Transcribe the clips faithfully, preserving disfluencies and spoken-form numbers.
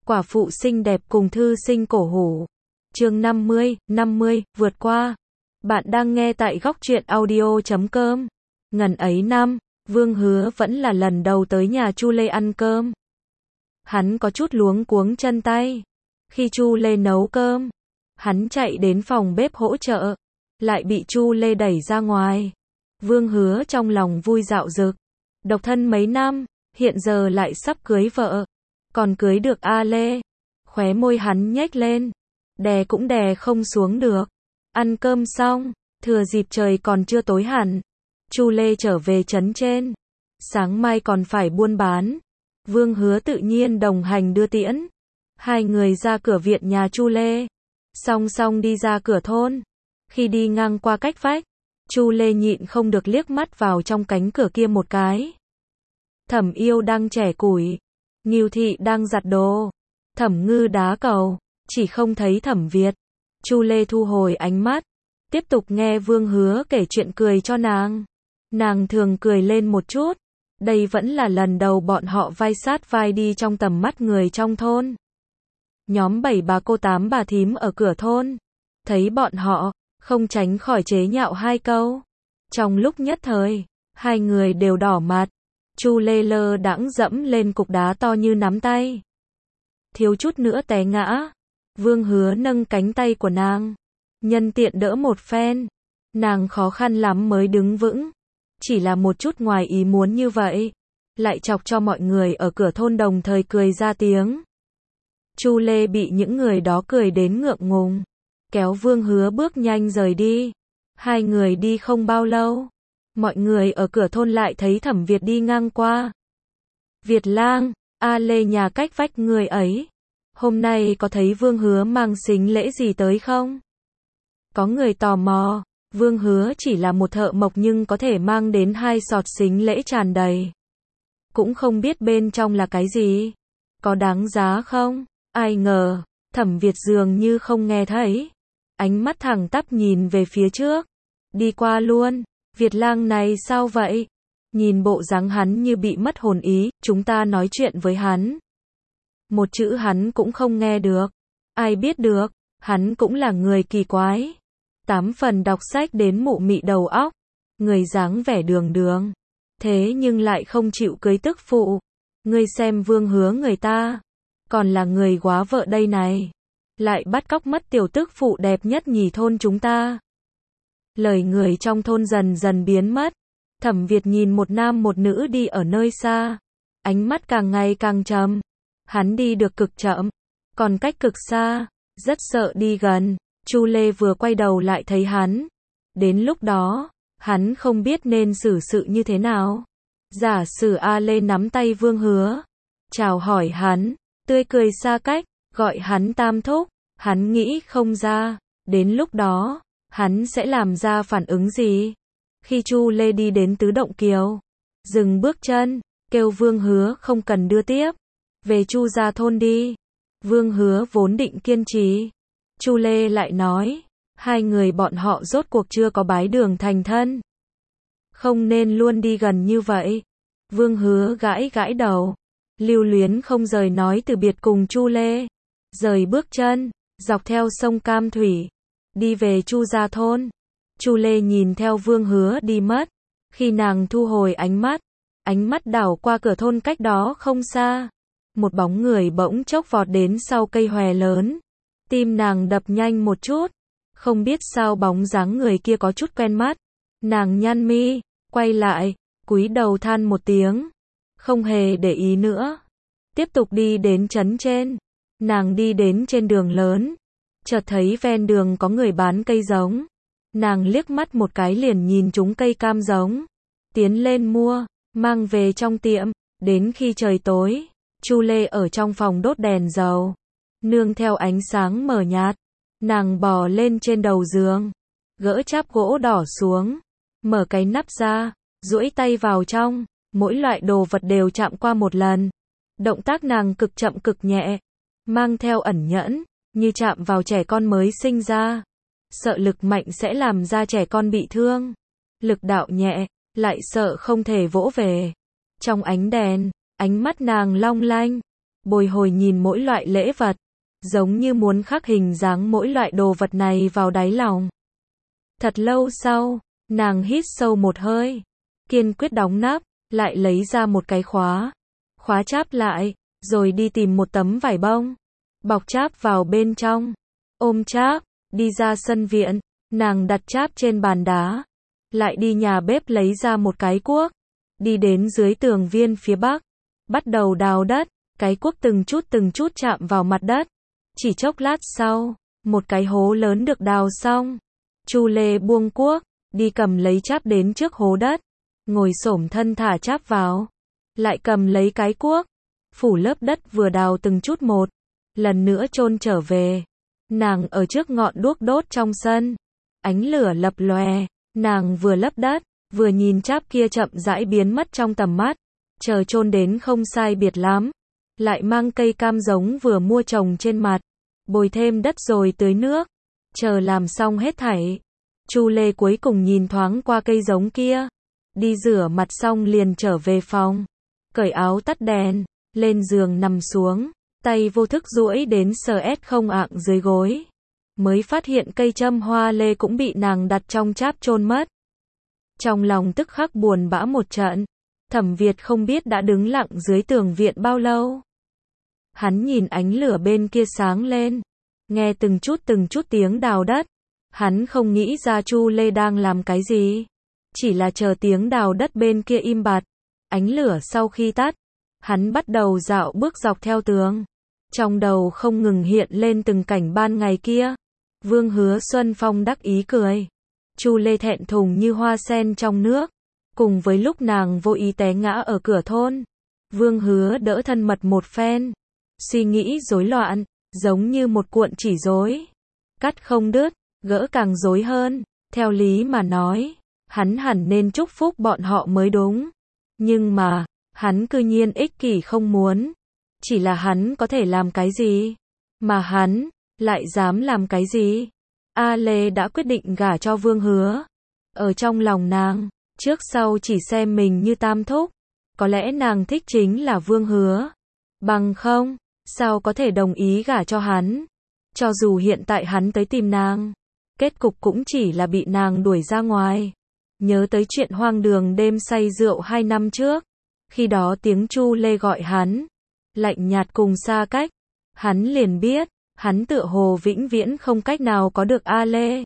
Quả phụ xinh đẹp cùng thư sinh cổ hủ. Chương năm mươi, năm mươi, vượt qua. Bạn đang nghe tại góc truyện audio chấm com. Ngần ấy năm, Vương Hứa vẫn là lần đầu tới nhà Chu Lê ăn cơm. Hắn có chút luống cuống chân tay. Khi Chu Lê nấu cơm, hắn chạy đến phòng bếp hỗ trợ, lại bị Chu Lê đẩy ra ngoài. Vương Hứa trong lòng vui dạo dực. Độc thân mấy năm, hiện giờ lại sắp cưới vợ. Còn cưới được A Lê. Khóe môi hắn nhếch lên. Đè cũng đè không xuống được. Ăn cơm xong, thừa dịp trời còn chưa tối hẳn, Chu Lê trở về trấn trên. Sáng mai còn phải buôn bán. Vương Hứa tự nhiên đồng hành đưa tiễn. Hai người ra cửa viện nhà Chu Lê, song song đi ra cửa thôn. Khi đi ngang qua cách vách, Chu Lê nhịn không được liếc mắt vào trong cánh cửa kia một cái. Thẩm Yêu đang chẻ củi, Ngưu Thị đang giặt đồ, Thẩm Ngư đá cầu, chỉ không thấy Thẩm Việt. Chu Lê thu hồi ánh mắt, tiếp tục nghe Vương Hứa kể chuyện cười cho nàng. Nàng thường cười lên một chút. Đây vẫn là lần đầu bọn họ vai sát vai đi trong tầm mắt người trong thôn. Nhóm bảy bà cô tám bà thím ở cửa thôn, thấy bọn họ, không tránh khỏi chế nhạo hai câu. Trong lúc nhất thời, hai người đều đỏ mặt. Chu Lê lơ đãng dẫm lên cục đá to như nắm tay, thiếu chút nữa té ngã. Vương Hứa nâng cánh tay của nàng, nhân tiện đỡ một phen. Nàng khó khăn lắm mới đứng vững. Chỉ là một chút ngoài ý muốn như vậy, lại chọc cho mọi người ở cửa thôn đồng thời cười ra tiếng. Chu Lê bị những người đó cười đến ngượng ngùng, kéo Vương Hứa bước nhanh rời đi. Hai người đi không bao lâu, mọi người ở cửa thôn lại thấy Thẩm Việt đi ngang qua. Việt lang, A Lê nhà cách vách người ấy, hôm nay có thấy Vương Hứa mang sính lễ gì tới không? Có người tò mò. Vương Hứa chỉ là một thợ mộc nhưng có thể mang đến hai sọt sính lễ tràn đầy. Cũng không biết bên trong là cái gì. Có đáng giá không? Ai ngờ, Thẩm Việt dường như không nghe thấy. Ánh mắt thẳng tắp nhìn về phía trước. Đi qua luôn. Việt lang này sao vậy? Nhìn bộ dáng hắn như bị mất hồn ý. Chúng ta nói chuyện với hắn. Một chữ hắn cũng không nghe được. Ai biết được, hắn cũng là người kỳ quái. Tám phần đọc sách đến mụ mị đầu óc. Người dáng vẻ đường đường. Thế nhưng lại không chịu cưới tức phụ. Ngươi xem Vương Hứa người ta. Còn là người góa vợ đây này. Lại bắt cóc mất tiểu tức phụ đẹp nhất nhì thôn chúng ta. Lời người trong thôn dần dần biến mất. Thẩm Việt nhìn một nam một nữ đi ở nơi xa. Ánh mắt càng ngày càng trầm. Hắn đi được cực chậm. Còn cách cực xa. Rất sợ đi gần. Chu Lê vừa quay đầu lại thấy hắn. Đến lúc đó, hắn không biết nên xử sự như thế nào. Giả sử A Lê nắm tay Vương Hứa, chào hỏi hắn, tươi cười xa cách, gọi hắn tam thúc, hắn nghĩ không ra. Đến lúc đó, hắn sẽ làm ra phản ứng gì? Khi Chu Lê đi đến Tứ Động Kiều, dừng bước chân, kêu Vương Hứa không cần đưa tiếp. Về Chu gia thôn đi. Vương Hứa vốn định kiên trì. Chu Lê lại nói, hai người bọn họ rốt cuộc chưa có bái đường thành thân. Không nên luôn đi gần như vậy. Vương Hứa gãi gãi đầu, lưu luyến không rời nói từ biệt cùng Chu Lê. Rời bước chân, dọc theo sông Cam Thủy, đi về Chu gia thôn. Chu Lê nhìn theo Vương Hứa đi mất. Khi nàng thu hồi ánh mắt, ánh mắt đảo qua cửa thôn cách đó không xa. Một bóng người bỗng chốc vọt đến sau cây hòe lớn. Tim nàng đập nhanh một chút, không biết sao bóng dáng người kia có chút quen mắt. Nàng nhăn mi, quay lại, cúi đầu than một tiếng, không hề để ý nữa. Tiếp tục đi đến trấn trên. Nàng đi đến trên đường lớn, chợt thấy ven đường có người bán cây giống. Nàng liếc mắt một cái liền nhìn trúng cây cam giống, tiến lên mua, mang về trong tiệm. Đến khi trời tối, Chu Lê ở trong phòng đốt đèn dầu. Nương theo ánh sáng mờ nhạt, nàng bò lên trên đầu giường, gỡ cháp gỗ đỏ xuống, mở cái nắp ra, duỗi tay vào trong, mỗi loại đồ vật đều chạm qua một lần. Động tác nàng cực chậm cực nhẹ, mang theo ẩn nhẫn, như chạm vào trẻ con mới sinh ra. Sợ lực mạnh sẽ làm ra trẻ con bị thương. Lực đạo nhẹ, lại sợ không thể vỗ về. Trong ánh đèn, ánh mắt nàng long lanh. bồi hồi nhìn mỗi loại lễ vật, giống như muốn khắc hình dáng mỗi loại đồ vật này vào đáy lòng. Thật lâu sau, nàng hít sâu một hơi, kiên quyết đóng nắp, lại lấy ra một cái khóa, khóa cháp lại, rồi đi tìm một tấm vải bông, bọc cháp vào bên trong, ôm cháp, đi ra sân viện, nàng đặt cháp trên bàn đá, lại đi nhà bếp lấy ra một cái cuốc, đi đến dưới tường viên phía bắc, bắt đầu đào đất, cái cuốc từng chút từng chút chạm vào mặt đất. Chỉ chốc lát sau, một cái hố lớn được đào xong. Chu Lê buông cuốc, đi cầm lấy cháp đến trước hố đất, ngồi xổm thân thả cháp vào, lại cầm lấy cái cuốc, phủ lớp đất vừa đào từng chút một, lần nữa chôn trở về. Nàng ở trước ngọn đuốc đốt trong sân, ánh lửa lập lòe, nàng vừa lấp đất, vừa nhìn cháp kia chậm rãi biến mất trong tầm mắt, chờ chôn đến không sai biệt lắm, lại mang cây cam giống vừa mua trồng trên mặt, bồi thêm đất rồi tưới nước, chờ làm xong hết thảy. Chu Lê cuối cùng nhìn thoáng qua cây giống kia, đi rửa mặt xong liền trở về phòng, cởi áo tắt đèn, lên giường nằm xuống, tay vô thức duỗi đến sờ ét không ạng dưới gối, mới phát hiện cây châm hoa lê cũng bị nàng đặt trong cháp chôn mất. Trong lòng tức khắc buồn bã một trận, Thẩm Việt không biết đã đứng lặng dưới tường viện bao lâu. Hắn nhìn ánh lửa bên kia sáng lên, nghe từng chút từng chút tiếng đào đất, hắn không nghĩ ra Chu Lê đang làm cái gì, chỉ là chờ tiếng đào đất bên kia im bặt, ánh lửa sau khi tắt, hắn bắt đầu dạo bước dọc theo tường, trong đầu không ngừng hiện lên từng cảnh ban ngày kia. Vương Hứa Xuân Phong đắc ý cười, Chu Lê thẹn thùng như hoa sen trong nước, cùng với lúc nàng vô ý té ngã ở cửa thôn, Vương Hứa đỡ thân mật một phen, suy nghĩ rối loạn, giống như một cuộn chỉ rối, cắt không đứt, gỡ càng rối hơn. Theo lý mà nói, hắn hẳn nên chúc phúc bọn họ mới đúng, nhưng mà, hắn cư nhiên ích kỷ không muốn, chỉ là hắn có thể làm cái gì, mà hắn lại dám làm cái gì? A Lê đã quyết định gả cho Vương Hứa, ở trong lòng nàng, trước sau chỉ xem mình như tam thúc, có lẽ nàng thích chính là Vương Hứa, bằng không, sao có thể đồng ý gả cho hắn? Cho dù hiện tại hắn tới tìm nàng, kết cục cũng chỉ là bị nàng đuổi ra ngoài. Nhớ tới chuyện hoang đường đêm say rượu hai năm trước, khi đó tiếng Chu Lê gọi hắn, lạnh nhạt cùng xa cách, hắn liền biết, hắn tựa hồ vĩnh viễn không cách nào có được A Lê.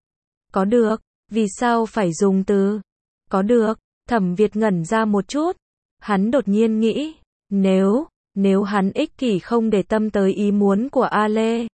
Có được, vì sao phải dùng từ có được? Thẩm Việt ngẩn ra một chút, hắn đột nhiên nghĩ, nếu, nếu hắn ích kỷ không để tâm tới ý muốn của A Lê,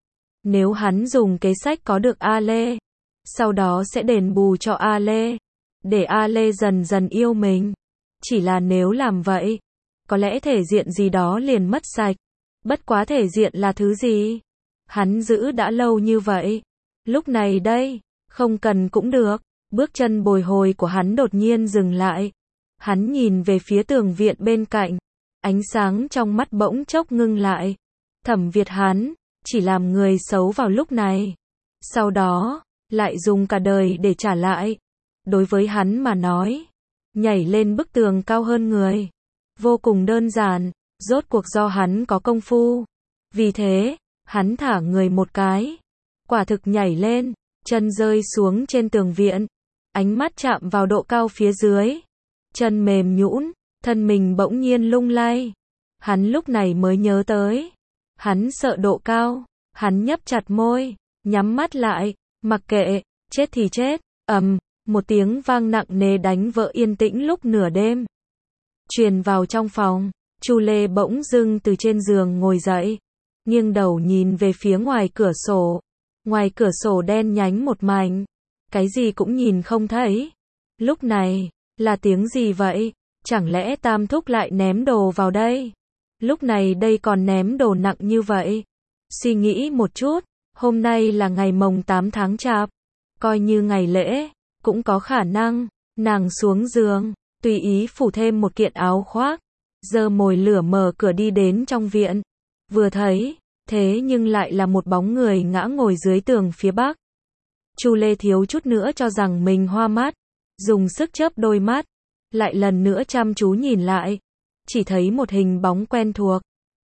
nếu hắn dùng kế sách có được A Lê, sau đó sẽ đền bù cho A Lê, để A Lê dần dần yêu mình. Chỉ là nếu làm vậy, có lẽ thể diện gì đó liền mất sạch. Bất quá thể diện là thứ gì? Hắn giữ đã lâu như vậy. Lúc này đây, không cần cũng được. Bước chân bồi hồi của hắn đột nhiên dừng lại. Hắn nhìn về phía tường viện bên cạnh. Ánh sáng trong mắt bỗng chốc ngưng lại. Thẩm Việt hắn, chỉ làm người xấu vào lúc này. Sau đó, lại dùng cả đời để trả lại. Đối với hắn mà nói, nhảy lên bức tường cao hơn người. Vô cùng đơn giản, rốt cuộc do hắn có công phu. Vì thế, hắn thả người một cái. Quả thực nhảy lên, chân rơi xuống trên tường viện. Ánh mắt chạm vào độ cao phía dưới. Chân mềm nhũn, thân mình bỗng nhiên lung lay. Hắn lúc này mới nhớ tới. Hắn sợ độ cao, hắn nhấp chặt môi, nhắm mắt lại, mặc kệ, chết thì chết, ầm, một tiếng vang nặng nề đánh vỡ yên tĩnh lúc nửa đêm. Truyền vào trong phòng, Chu Lê bỗng dưng từ trên giường ngồi dậy, nghiêng đầu nhìn về phía ngoài cửa sổ. Ngoài cửa sổ đen nhánh một mảnh, cái gì cũng nhìn không thấy. Lúc này, là tiếng gì vậy? Chẳng lẽ Tam Thúc lại ném đồ vào đây? Lúc này đây còn ném đồ nặng như vậy. Suy nghĩ một chút, hôm nay là ngày mồng tám tháng Chạp, coi như ngày lễ, cũng có khả năng. Nàng xuống giường, tùy ý phủ thêm một kiện áo khoác, giơ mồi lửa mở cửa đi đến trong viện. Vừa thấy, thế nhưng lại là một bóng người ngã ngồi dưới tường phía bắc. Chu Lê thiếu chút nữa cho rằng mình hoa mắt, dùng sức chớp đôi mắt, lại lần nữa chăm chú nhìn lại, chỉ thấy một hình bóng quen thuộc.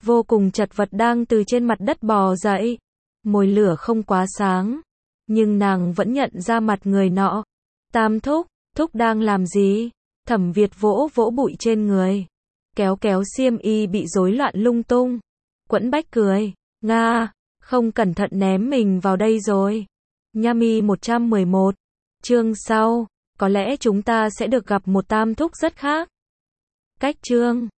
vô cùng chật vật đang từ trên mặt đất bò dậy. Mồi lửa không quá sáng, nhưng nàng vẫn nhận ra mặt người nọ. Tam thúc, thúc đang làm gì? Thẩm Việt vỗ vỗ bụi trên người, kéo kéo xiêm y bị rối loạn lung tung. Quẫn Bách cười, Nga, không cẩn thận ném mình vào đây rồi. Nhami một trăm mười một, chương sau, có lẽ chúng ta sẽ được gặp một tam thúc rất khác. Cách chương